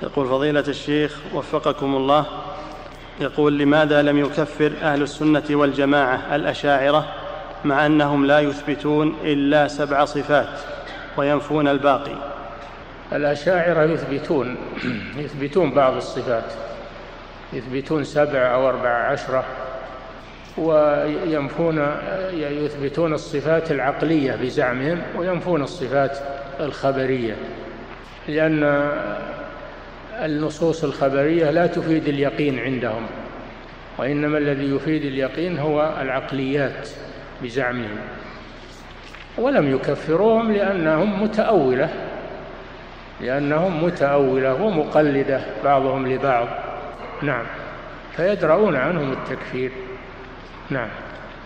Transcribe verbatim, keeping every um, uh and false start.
يقول فضيلة الشيخ وفقكم الله، يقول لماذا لم يكفر أهل السنة والجماعة الأشاعرة مع أنهم لا يثبتون إلا سبع صفات وينفون الباقي؟ الأشاعرة يثبتون يثبتون بعض الصفات، يثبتون سبع أو أربع عشرة، وينفون يثبتون الصفات العقلية بزعمهم وينفون الصفات الخبرية، لأن النصوص الخبرية لا تفيد اليقين عندهم، وإنما الذي يفيد اليقين هو العقليات بزعمهم. ولم يكفروهم لأنهم متأولة لأنهم متأولة ومقلدة بعضهم لبعض، نعم، فيدرؤون عنهم التكفير، نعم.